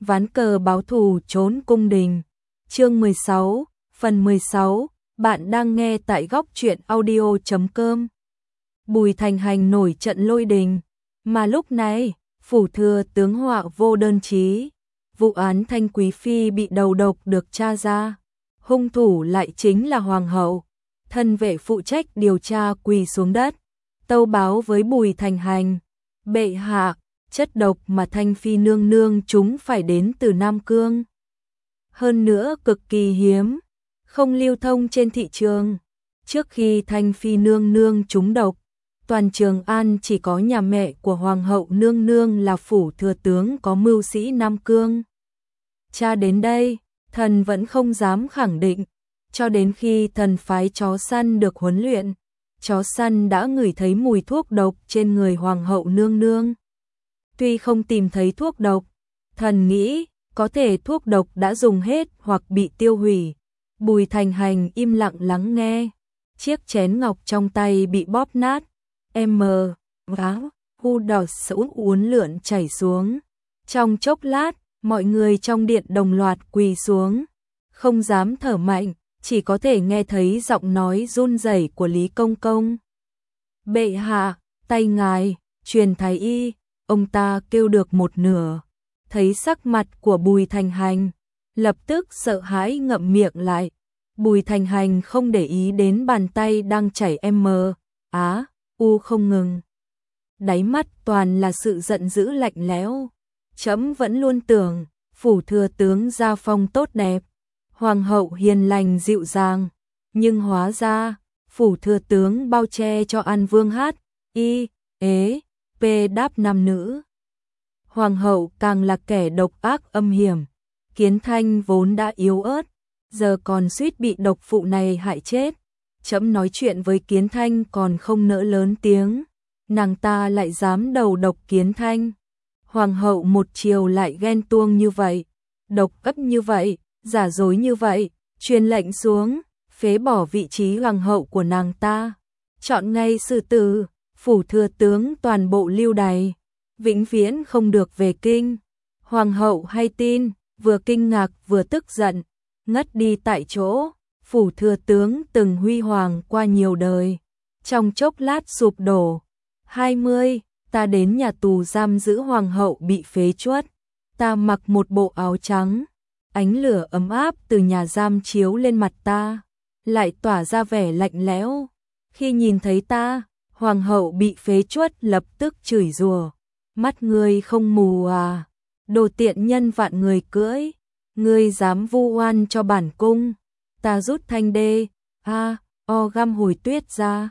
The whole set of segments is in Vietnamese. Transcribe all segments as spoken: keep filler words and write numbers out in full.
Ván cờ báo thù trốn cung đình. Chương mười sáu, phần mười sáu, bạn đang nghe tại góc truyện audio chấm com. Bùi Thành Hành nổi trận lôi đình, mà lúc này, phủ thừa tướng họa vô đơn chí. Vụ án Thanh Quý Phi bị đầu độc được tra ra, hung thủ lại chính là hoàng hậu. Thân vệ phụ trách điều tra quỳ xuống đất, tâu báo với Bùi Thành Hành: bệ hạ, chất độc mà Thanh Phi nương nương chúng phải đến từ Nam Cương. Hơn nữa cực kỳ hiếm, không lưu thông trên thị trường. Trước khi Thanh Phi nương nương trúng độc, toàn Trường An chỉ có nhà mẹ của Hoàng hậu nương nương là phủ thừa tướng có mưu sĩ Nam Cương. Cha đến đây, thần vẫn không dám khẳng định, cho đến khi thần phái chó săn được huấn luyện, chó săn đã ngửi thấy mùi thuốc độc trên người Hoàng hậu nương nương. Tuy không tìm thấy thuốc độc, thần nghĩ có thể thuốc độc đã dùng hết hoặc bị tiêu hủy. Bùi Thành Hành im lặng lắng nghe, chiếc chén ngọc trong tay bị bóp nát, m váo, u đỏ sẫu uốn lượn chảy xuống. Trong chốc lát, mọi người trong điện đồng loạt quỳ xuống, không dám thở mạnh, chỉ có thể nghe thấy giọng nói run rẩy của Lý Công Công. Bệ hạ, tay ngài, truyền thái y. Ông ta kêu được một nửa, thấy sắc mặt của Bùi Thành Hành, lập tức sợ hãi ngậm miệng lại. Bùi Thành Hành không để ý đến bàn tay đang chảy m, á, u không ngừng. Đáy mắt toàn là sự giận dữ lạnh lẽo. Trẫm vẫn luôn tưởng, phủ thừa tướng gia phong tốt đẹp, hoàng hậu hiền lành dịu dàng, nhưng hóa ra, phủ thừa tướng bao che cho An Vương hát, y, ế, p đáp nam nữ. Hoàng hậu càng là kẻ độc ác âm hiểm, Kiến Thanh vốn đã yếu ớt, giờ còn suýt bị độc phụ này hại chết. Trẫm nói chuyện với Kiến Thanh còn không nỡ lớn tiếng, nàng ta lại dám đầu độc Kiến Thanh. Hoàng hậu một chiều lại ghen tuông như vậy, độc ấp như vậy, giả dối như vậy, truyền lệnh xuống, phế bỏ vị trí hoàng hậu của nàng ta, chọn ngay xử tử, phủ thừa tướng toàn bộ lưu đày, vĩnh viễn không được về kinh. Hoàng hậu hay tin, vừa kinh ngạc vừa tức giận, ngất đi tại chỗ. Phủ thừa tướng từng huy hoàng qua nhiều đời, trong chốc lát sụp đổ. hai mươi, ta đến nhà tù giam giữ hoàng hậu bị phế truất, ta mặc một bộ áo trắng, ánh lửa ấm áp từ nhà giam chiếu lên mặt ta, lại tỏa ra vẻ lạnh lẽo. Khi nhìn thấy ta, hoàng hậu bị phế truất lập tức chửi rủa: mắt ngươi không mù à, đồ tiện nhân vạn người cưỡi, ngươi dám vu oan cho bản cung. Ta rút thanh đê, a, o găm hồi tuyết ra.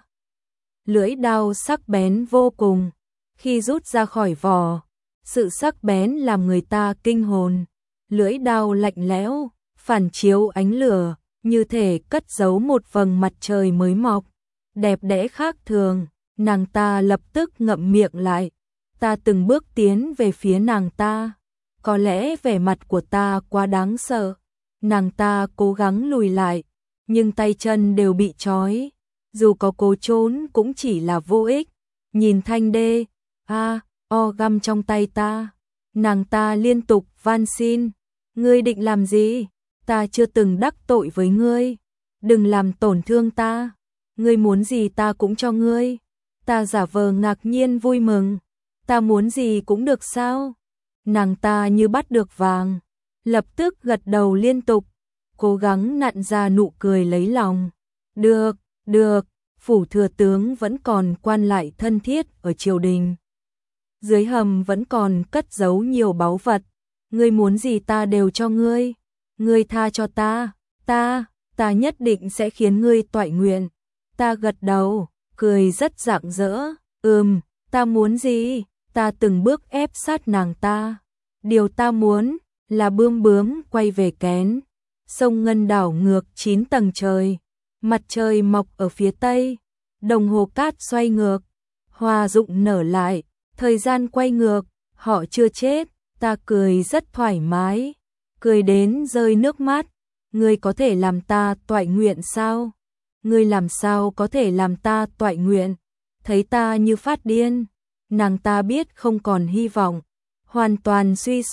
Lưỡi đao sắc bén vô cùng, khi rút ra khỏi vỏ, sự sắc bén làm người ta kinh hồn. Lưỡi đao lạnh lẽo, phản chiếu ánh lửa, như thể cất giấu một vầng mặt trời mới mọc, đẹp đẽ khác thường. Nàng ta lập tức ngậm miệng lại. Ta từng bước tiến về phía nàng ta, có lẽ vẻ mặt của ta quá đáng sợ. Nàng ta cố gắng lùi lại, nhưng tay chân đều bị trói, dù có cố trốn cũng chỉ là vô ích. Nhìn thanh đê, a, o găm trong tay ta, nàng ta liên tục van xin: ngươi định làm gì? Ta chưa từng đắc tội với ngươi, đừng làm tổn thương ta, ngươi muốn gì ta cũng cho ngươi. Ta giả vờ ngạc nhiên vui mừng: ta muốn gì cũng được sao? Nàng ta như bắt được vàng, lập tức gật đầu liên tục, cố gắng nặn ra nụ cười lấy lòng. Được, được, phủ thừa tướng vẫn còn quan lại thân thiết ở triều đình, dưới hầm vẫn còn cất giấu nhiều báu vật, ngươi muốn gì ta đều cho ngươi. Ngươi tha cho ta, ta, ta nhất định sẽ khiến ngươi toại nguyện. Ta gật đầu, cười rất rạng rỡ, ừm, ta muốn gì? Ta từng bước ép sát nàng ta. Điều ta muốn là bươm bướm quay về kén, sông ngân đảo ngược chín tầng trời, mặt trời mọc ở phía tây, đồng hồ cát xoay ngược, hoa rụng nở lại, thời gian quay ngược, họ chưa chết. Ta cười rất thoải mái, cười đến rơi nước mắt. Ngươi có thể làm ta toại nguyện sao? Ngươi làm sao có thể làm ta toại nguyện? Thấy ta như phát điên, nàng ta biết không còn hy vọng, hoàn toàn suy sụp,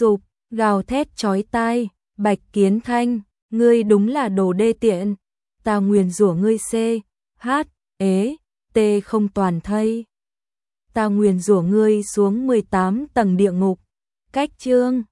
gào thét chói tai, Bạch Kiến Thanh, ngươi đúng là đồ đê tiện, ta nguyền rủa ngươi C, H, ế, T không toàn thây. Ta nguyền rủa ngươi xuống mười tám tầng địa ngục. Cách chương